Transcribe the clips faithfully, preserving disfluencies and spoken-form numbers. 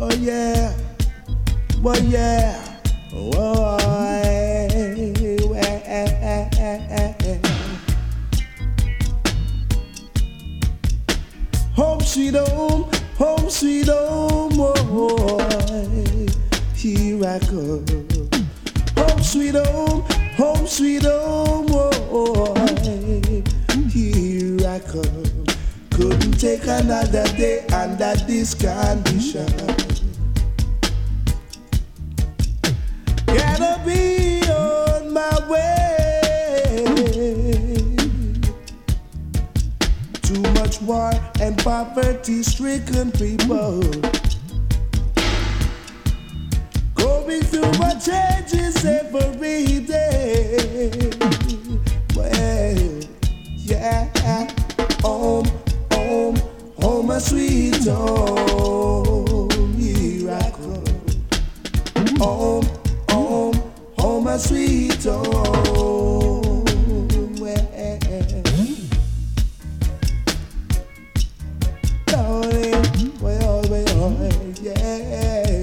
Oh yeah, well yeah, oh home sweet home, home sweet home, oh, here I come. Home sweet home, home sweet home, oh, here I come. Couldn't take another day under this condition. Gotta be on my way. Too much war and poverty-stricken people going through my changes every day. Well, yeah, home, home, home, a sweet home, here I come. Home, home, home, a sweet home. Well, darling, well, well, yeah.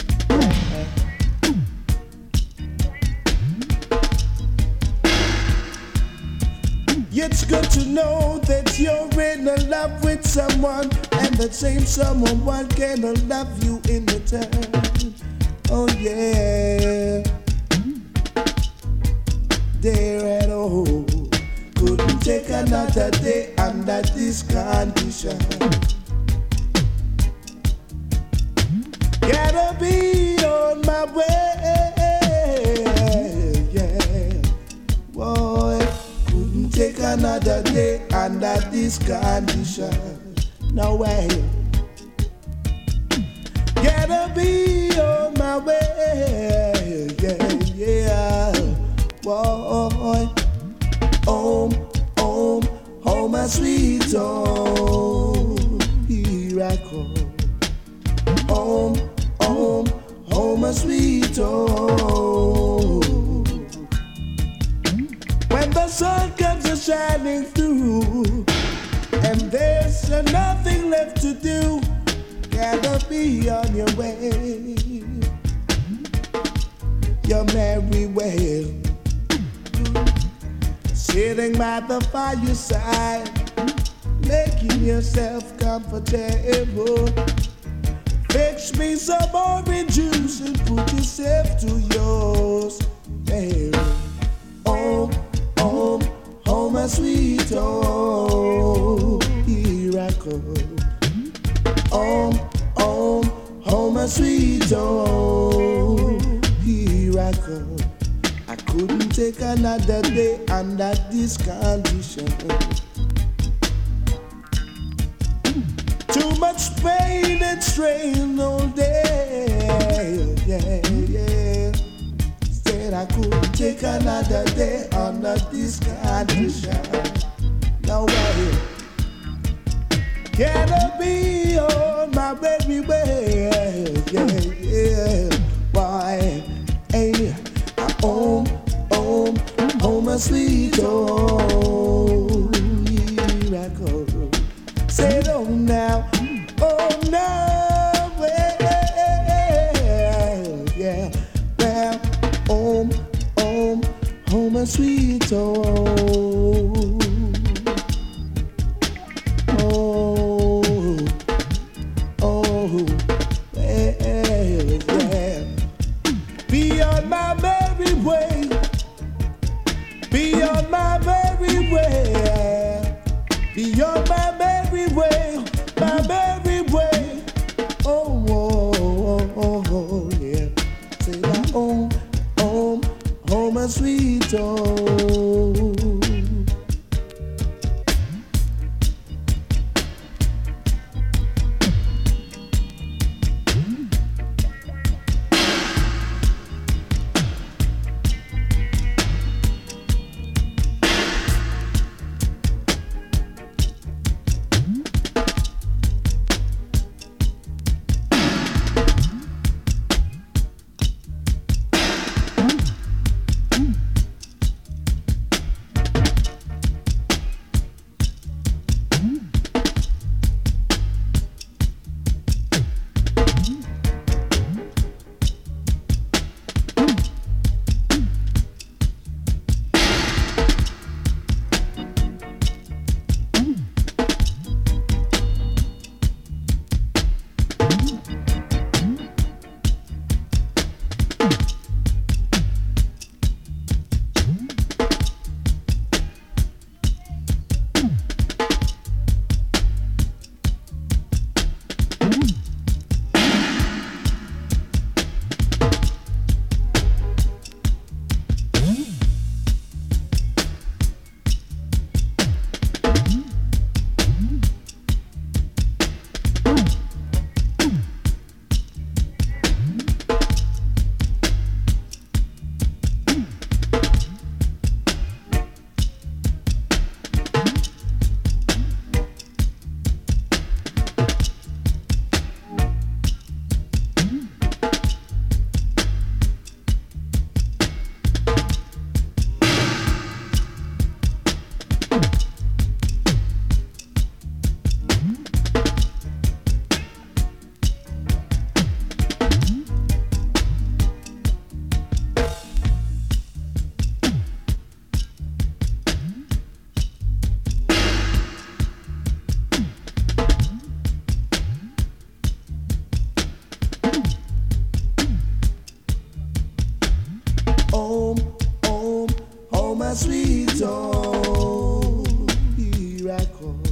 It's good to know that you're in love with someone, and that same someone can love you in return. Oh yeah, there at all. Couldn't take another day under this condition. Gotta be on my way, yeah, boy. Take another day under this condition. No way. Gotta be on my way. Yeah, yeah. Boy. Home, home, home, my sweet home. Here I come. Home, home, home, my sweet home. When the sun comes a shining through, and there's nothing left to do, gotta be on your way, your merry way. Sitting by the fireside, making yourself comfortable. Fix me some orange juice and put yourself to yours, baby. Oh, home, home, my sweet home, here I come. Home, home, home, my sweet home, here I come. I couldn't take another day under this condition. Too much pain and strain all day, yeah, yeah. Said I couldn't take another day under this condition. No way. Gotta be on my baby way, yeah, yeah. Why ain't it? I home, home, home, my sweet home. Here I go. Say it on now, oh no, yeah, well, home, home, home, my sweet home. Oh, oh, yeah, yeah. Be on my merry way, be on my merry way, be on my merry way, my merry way. Oh, oh, oh, oh, yeah. Say my home, home, home, my sweet home. I call.